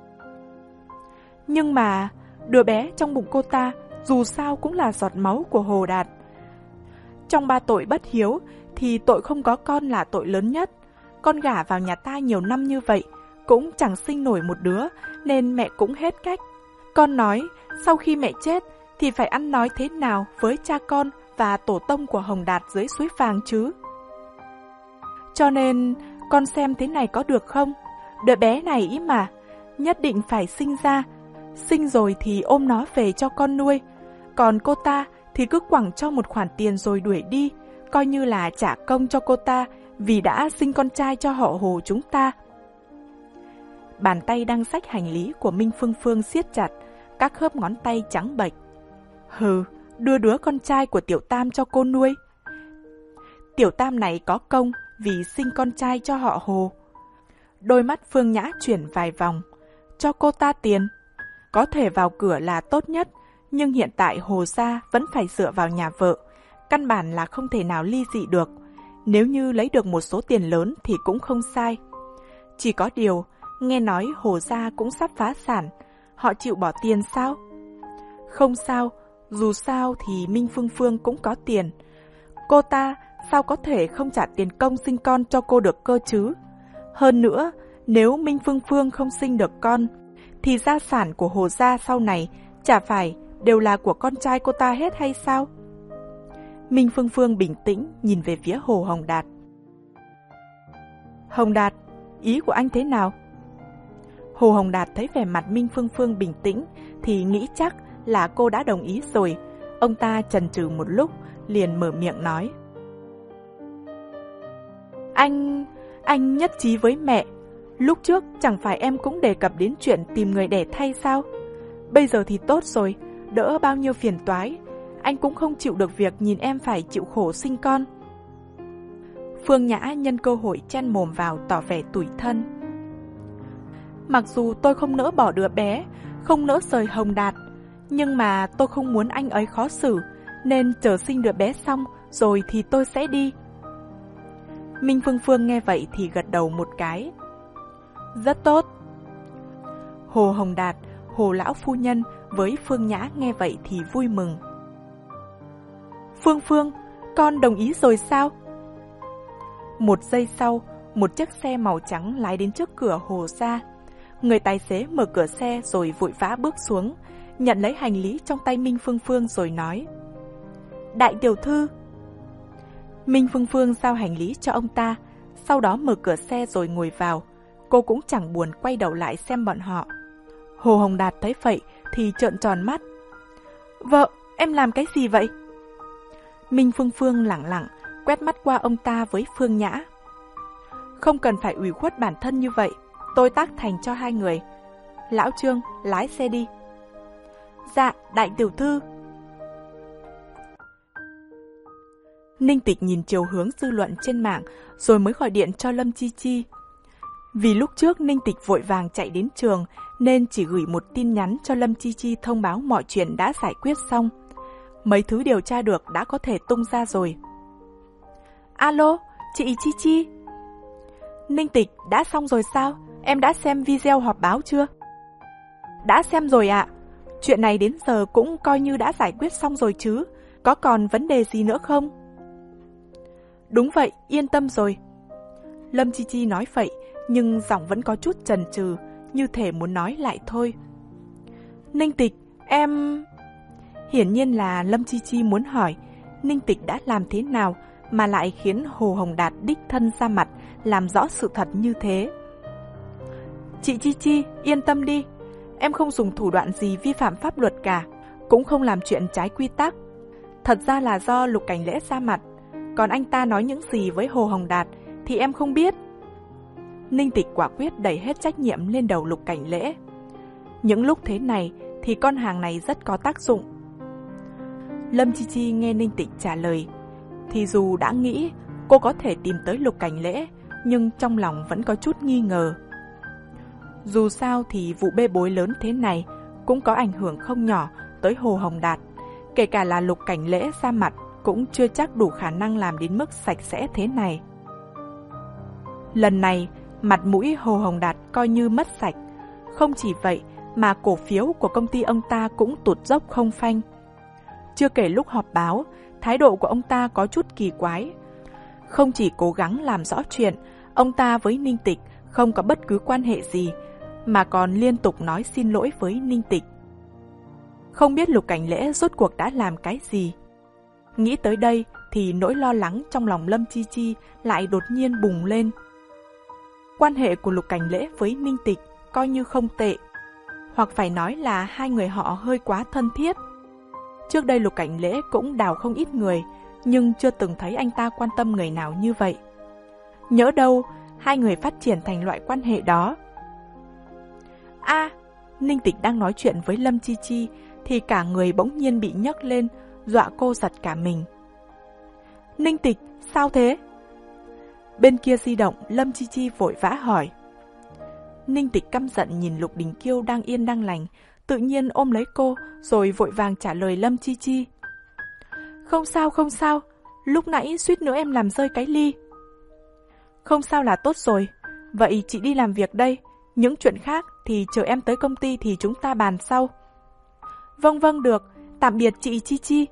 Nhưng mà, đứa bé trong bụng cô ta dù sao cũng là giọt máu của Hồ Đạt. Trong ba tội bất hiếu thì tội không có con là tội lớn nhất. Con gả vào nhà ta nhiều năm như vậy, cũng chẳng sinh nổi một đứa, nên mẹ cũng hết cách. Con nói, sau khi mẹ chết thì phải ăn nói thế nào với cha con và tổ tông của Hồng Đạt dưới suối vàng chứ? Cho nên, con xem thế này có được không? Đứa bé này ý mà, nhất định phải sinh ra. Sinh rồi thì ôm nó về cho con nuôi. Còn cô ta thì cứ quẳng cho một khoản tiền rồi đuổi đi, coi như là trả công cho cô ta vì đã sinh con trai cho họ Hồ chúng ta. Bàn tay đang xách hành lý của Minh Phương Phương siết chặt, các khớp ngón tay trắng bệch. Hừ, đưa đứa con trai của Tiểu Tam cho cô nuôi. Tiểu Tam này có công vì sinh con trai cho họ Hồ. Đôi mắt Phương Nhã chuyển vài vòng. Cho cô ta tiền. Có thể vào cửa là tốt nhất, nhưng hiện tại Hồ gia vẫn phải dựa vào nhà vợ. Căn bản là không thể nào ly dị được. Nếu như lấy được một số tiền lớn thì cũng không sai. Chỉ có điều, nghe nói Hồ gia cũng sắp phá sản. Họ chịu bỏ tiền sao? Không sao, dù sao thì Minh Phương Phương cũng có tiền. Cô ta sao có thể không trả tiền công sinh con cho cô được cơ chứ? Hơn nữa, nếu Minh Phương Phương không sinh được con, thì gia sản của Hồ gia sau này chả phải đều là của con trai cô ta hết hay sao? Minh Phương Phương bình tĩnh nhìn về phía Hồ Hồng Đạt. Hồng Đạt, ý của anh thế nào? Hồ Hồng Đạt thấy vẻ mặt Minh Phương Phương bình tĩnh thì nghĩ chắc là cô đã đồng ý rồi. Ông ta chần chừ một lúc, liền mở miệng nói. Anh... anh nhất trí với mẹ. Lúc trước chẳng phải em cũng đề cập đến chuyện tìm người đẻ thay sao? Bây giờ thì tốt rồi, đỡ bao nhiêu phiền toái. Anh cũng không chịu được việc nhìn em phải chịu khổ sinh con. Phương Nhã nhân cơ hội chen mồm vào tỏ vẻ tủi thân. Mặc dù tôi không nỡ bỏ đứa bé, không nỡ rời Hồng Đạt, nhưng mà tôi không muốn anh ấy khó xử, nên chờ sinh đứa bé xong rồi thì tôi sẽ đi. Minh Phương Phương nghe vậy thì gật đầu một cái. Rất tốt. Hồ Hồng Đạt, Hồ lão phu nhân với Phương Nhã nghe vậy thì vui mừng. Phương Phương, con đồng ý rồi sao? Một giây sau, một chiếc xe màu trắng lái đến trước cửa Hồ gia. Người tài xế mở cửa xe rồi vội vã bước xuống, nhận lấy hành lý trong tay Minh Phương Phương rồi nói. Đại tiểu thư. Minh Phương Phương giao hành lý cho ông ta, sau đó mở cửa xe rồi ngồi vào. Cô cũng chẳng buồn quay đầu lại xem bọn họ. Hồ Hồng Đạt thấy vậy thì trợn tròn mắt. Vợ, em làm cái gì vậy? Minh Phương Phương lẳng lặng quét mắt qua ông ta với Phương Nhã. Không cần phải ủy khuất bản thân như vậy, tôi tác thành cho hai người. Lão Trương, lái xe đi. Dạ, đại tiểu thư. Ninh Tịch nhìn chiều hướng dư luận trên mạng rồi mới gọi điện cho Lâm Chi Chi. Vì lúc trước Ninh Tịch vội vàng chạy đến trường nên chỉ gửi một tin nhắn cho Lâm Chi Chi thông báo mọi chuyện đã giải quyết xong. Mấy thứ điều tra được đã có thể tung ra rồi. Alo, chị Chi Chi. Ninh Tịch, đã xong rồi sao? Em đã xem video họp báo chưa? Đã xem rồi ạ. Chuyện này đến giờ cũng coi như đã giải quyết xong rồi chứ. Có còn vấn đề gì nữa không? Đúng vậy, yên tâm rồi. Lâm Chi Chi nói vậy, nhưng giọng vẫn có chút chần chừ, như thể muốn nói lại thôi. Ninh Tịch, em... Hiển nhiên là Lâm Chi Chi muốn hỏi Ninh Tịch đã làm thế nào mà lại khiến Hồ Hồng Đạt đích thân ra mặt làm rõ sự thật như thế. Chị Chi Chi, yên tâm đi. Em không dùng thủ đoạn gì vi phạm pháp luật cả, cũng không làm chuyện trái quy tắc. Thật ra là do Lục Cảnh Lễ ra mặt, còn anh ta nói những gì với Hồ Hồng Đạt thì em không biết. Ninh Tịch quả quyết đẩy hết trách nhiệm lên đầu Lục Cảnh Lễ. Những lúc thế này thì con hàng này rất có tác dụng. Lâm Chi Chi nghe Ninh Tịch trả lời thì dù đã nghĩ cô có thể tìm tới Lục Cảnh Lễ, nhưng trong lòng vẫn có chút nghi ngờ. Dù sao thì vụ bê bối lớn thế này cũng có ảnh hưởng không nhỏ tới Hồ Hồng Đạt. Kể cả là Lục Cảnh Lễ ra mặt cũng chưa chắc đủ khả năng làm đến mức sạch sẽ thế này. Lần này, mặt mũi Hồ Hồng Đạt coi như mất sạch. Không chỉ vậy mà cổ phiếu của công ty ông ta cũng tụt dốc không phanh. Chưa kể lúc họp báo, thái độ của ông ta có chút kỳ quái. Không chỉ cố gắng làm rõ chuyện ông ta với Ninh Tịch không có bất cứ quan hệ gì, mà còn liên tục nói xin lỗi với Ninh Tịch. Không biết Lục Cảnh Lễ rốt cuộc đã làm cái gì. Nghĩ tới đây thì nỗi lo lắng trong lòng Lâm Chi Chi lại đột nhiên bùng lên. Quan hệ của Lục Cảnh Lễ với Ninh Tịch coi như không tệ, hoặc phải nói là hai người họ hơi quá thân thiết. Trước đây Lục Cảnh Lễ cũng đào không ít người, nhưng chưa từng thấy anh ta quan tâm người nào như vậy. Nhỡ đâu hai người phát triển thành loại quan hệ đó. A, à, Ninh Tịch đang nói chuyện với Lâm Chi Chi thì cả người bỗng nhiên bị nhấc lên, dọa cô giật cả mình. Ninh Tịch, sao thế? Bên kia di động, Lâm Chi Chi vội vã hỏi. Ninh Tịch căm giận nhìn Lục Đình Kiêu đang yên đang lành, tự nhiên ôm lấy cô rồi vội vàng trả lời Lâm Chi Chi. Không sao, không sao, lúc nãy suýt nữa em làm rơi cái ly. Không sao là tốt rồi, vậy chị đi làm việc đây, những chuyện khác thì chờ em tới công ty thì chúng ta bàn sau. Vâng vâng được, tạm biệt chị Chi Chi.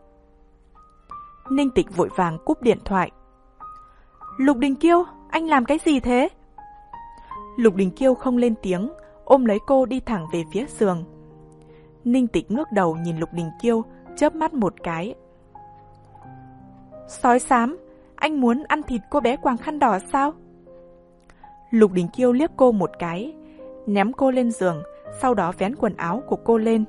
Ninh Tịch vội vàng cúp điện thoại. Lục Đình Kiêu, anh làm cái gì thế? Lục Đình Kiêu không lên tiếng, ôm lấy cô đi thẳng về phía giường. Ninh Tịch ngước đầu nhìn Lục Đình Kiêu, chớp mắt một cái. Sói xám, anh muốn ăn thịt cô bé quàng khăn đỏ sao? Lục Đình Kiêu liếc cô một cái, ném cô lên giường, sau đó vén quần áo của cô lên.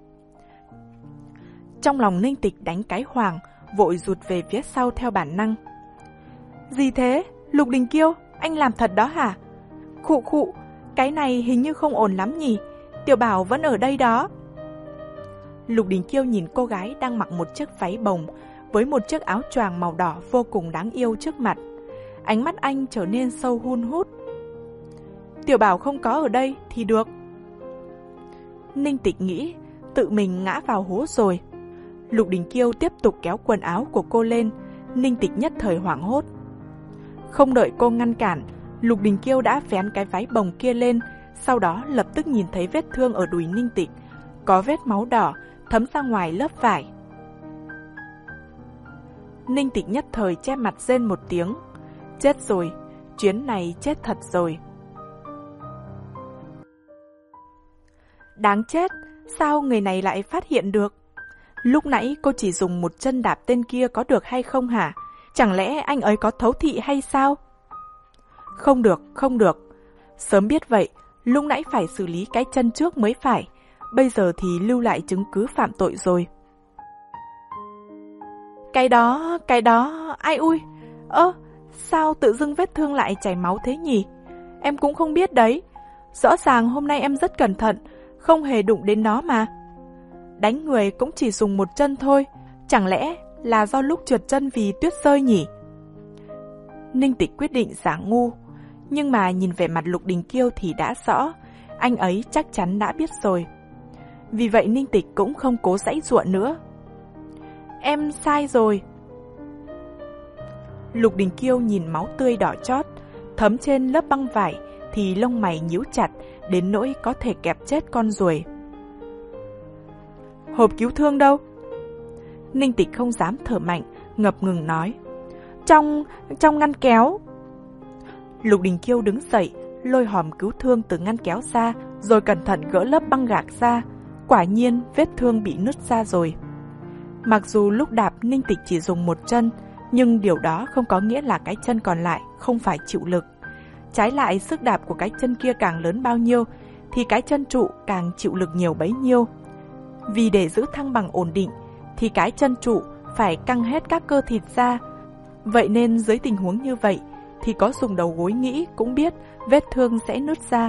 Trong lòng Ninh Tịch đánh cái hoảng, vội rụt về phía sau theo bản năng. Gì thế? Lục Đình Kiêu, anh làm thật đó hả? Khụ khụ, cái này hình như không ổn lắm nhỉ, Tiểu Bảo vẫn ở đây đó. Lục Đình Kiêu nhìn cô gái đang mặc một chiếc váy bồng với một chiếc áo choàng màu đỏ vô cùng đáng yêu trước mặt. Ánh mắt anh trở nên sâu hun hút. Tiểu Bảo không có ở đây thì được. Ninh Tịch nghĩ, tự mình ngã vào hố rồi. Lục Đình Kiêu tiếp tục kéo quần áo của cô lên, Ninh Tịch nhất thời hoảng hốt. Không đợi cô ngăn cản, Lục Đình Kiêu đã vén cái váy bồng kia lên, sau đó lập tức nhìn thấy vết thương ở đùi Ninh Tịch, có vết máu đỏ thấm ra ngoài lớp vải. Ninh Tịch nhất thời che mặt rên một tiếng. Chết rồi, chuyến này chết thật rồi. Đáng chết, sao người này lại phát hiện được? Lúc nãy cô chỉ dùng một chân đạp tên kia có được hay không hả? Chẳng lẽ anh ấy có thấu thị hay sao? Không được, không được. Sớm biết vậy, lúc nãy phải xử lý cái chân trước mới phải. Bây giờ thì lưu lại chứng cứ phạm tội rồi. Cái đó, cái đó, ai ui. Ơ, sao tự dưng vết thương lại chảy máu thế nhỉ? Em cũng không biết đấy. Rõ ràng hôm nay em rất cẩn thận, không hề đụng đến nó mà. Đánh người cũng chỉ dùng một chân thôi, chẳng lẽ là do lúc trượt chân vì tuyết rơi nhỉ? Ninh Tịch quyết định giả ngu, nhưng mà nhìn vẻ mặt Lục Đình Kiêu thì đã rõ, anh ấy chắc chắn đã biết rồi. Vì vậy Ninh Tịch cũng không cố giãy giụa nữa. Em sai rồi. Lục Đình Kiêu nhìn máu tươi đỏ chót, thấm trên lớp băng vải, thì lông mày nhíu chặt, đến nỗi có thể kẹp chết con ruồi. Hộp cứu thương đâu? Ninh Tịch không dám thở mạnh, ngập ngừng nói. Trong, trong ngăn kéo. Lục Đình Kiêu đứng dậy, lôi hòm cứu thương từ ngăn kéo ra, rồi cẩn thận gỡ lớp băng gạc ra. Quả nhiên vết thương bị nứt ra rồi. Mặc dù lúc đạp Ninh Tịch chỉ dùng một chân, nhưng điều đó không có nghĩa là cái chân còn lại không phải chịu lực. Trái lại, sức đạp của cái chân kia càng lớn bao nhiêu, thì cái chân trụ càng chịu lực nhiều bấy nhiêu. Vì để giữ thăng bằng ổn định, thì cái chân trụ phải căng hết các cơ thịt ra. Vậy nên dưới tình huống như vậy, thì có dùng đầu gối nghĩ cũng biết vết thương sẽ nứt ra.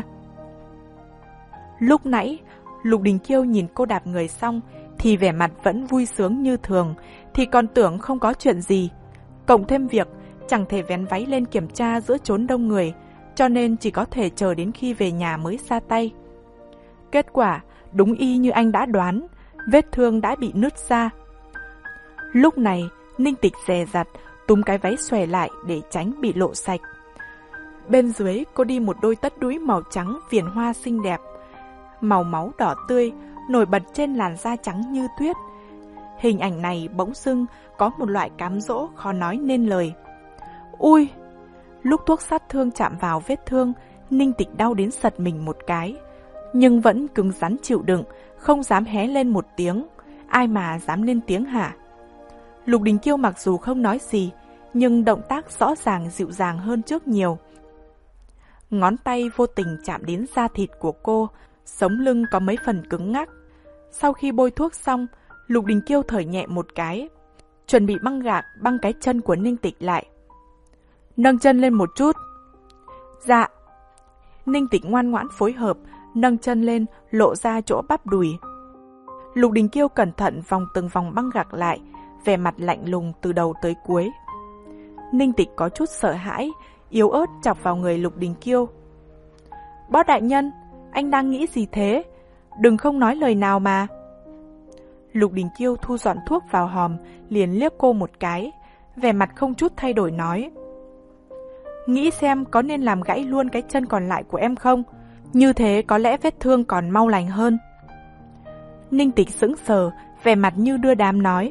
Lúc nãy, Lục Đình Kiêu nhìn cô đạp người xong, thì vẻ mặt vẫn vui sướng như thường, thì còn tưởng không có chuyện gì. Cộng thêm việc chẳng thể vén váy lên kiểm tra giữa chốn đông người, cho nên chỉ có thể chờ đến khi về nhà mới ra tay. Kết quả, đúng y như anh đã đoán, vết thương đã bị nứt ra. Lúc này, Ninh Tịch dè dặt, túm cái váy xòe lại để tránh bị lộ sạch. Bên dưới, cô đi một đôi tất đúi màu trắng viền hoa xinh đẹp, màu máu đỏ tươi, nổi bật trên làn da trắng như tuyết. Hình ảnh này bỗng dưng có một loại cám dỗ khó nói nên lời. Ui! Lúc thuốc sát thương chạm vào vết thương, Ninh Tịch đau đến sật mình một cái, nhưng vẫn cứng rắn chịu đựng, không dám hé lên một tiếng. Ai mà dám lên tiếng hả? Lục Đình Kiêu mặc dù không nói gì, nhưng động tác rõ ràng dịu dàng hơn trước nhiều. Ngón tay vô tình chạm đến da thịt của cô, sống lưng có mấy phần cứng ngắc. Sau khi bôi thuốc xong, Lục Đình Kiêu thở nhẹ một cái, chuẩn bị băng gạc băng cái chân của Ninh Tịch lại. Nâng chân lên một chút. Dạ. Ninh Tịch ngoan ngoãn phối hợp, nâng chân lên, lộ ra chỗ bắp đùi. Lục Đình Kiêu cẩn thận vòng từng vòng băng gạc lại, vẻ mặt lạnh lùng từ đầu tới cuối. Ninh Tịch có chút sợ hãi, yếu ớt chọc vào người Lục Đình Kiêu. Bó đại nhân, anh đang nghĩ gì thế? Đừng không nói lời nào mà. Lục Đình Kiêu thu dọn thuốc vào hòm, liền liếc cô một cái, vẻ mặt không chút thay đổi nói. Nghĩ xem có nên làm gãy luôn cái chân còn lại của em không? Như thế có lẽ vết thương còn mau lành hơn. Ninh Tịch sững sờ, vẻ mặt như đưa đám nói.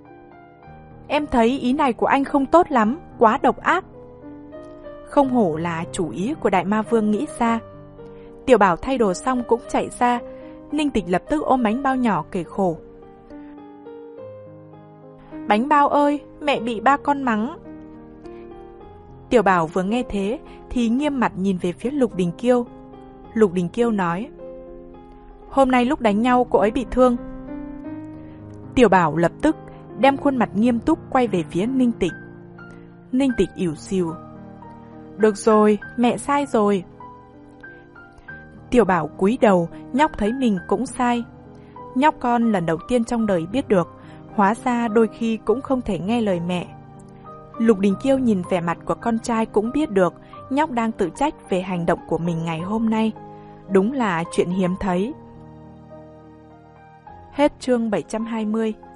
Em thấy ý này của anh không tốt lắm, quá độc ác. Không hổ là chủ ý của Đại Ma Vương nghĩ ra. Tiểu Bảo thay đồ xong cũng chạy ra. Ninh Tịch lập tức ôm bánh bao nhỏ kể khổ. Bánh bao ơi, mẹ bị ba con mắng. Tiểu Bảo vừa nghe thế thì nghiêm mặt nhìn về phía Lục Đình Kiêu. Lục Đình Kiêu nói, hôm nay lúc đánh nhau cô ấy bị thương. Tiểu Bảo lập tức đem khuôn mặt nghiêm túc quay về phía Ninh Tịch. Ninh Tịch ỉu xìu, được rồi, mẹ sai rồi. Tiểu Bảo cúi đầu, nhóc thấy mình cũng sai. Nhóc con lần đầu tiên trong đời biết được, hóa ra đôi khi cũng không thể nghe lời mẹ. Lục Đình Kiêu nhìn vẻ mặt của con trai cũng biết được nhóc đang tự trách về hành động của mình ngày hôm nay. Đúng là chuyện hiếm thấy. Hết chương bảy trăm hai mươi.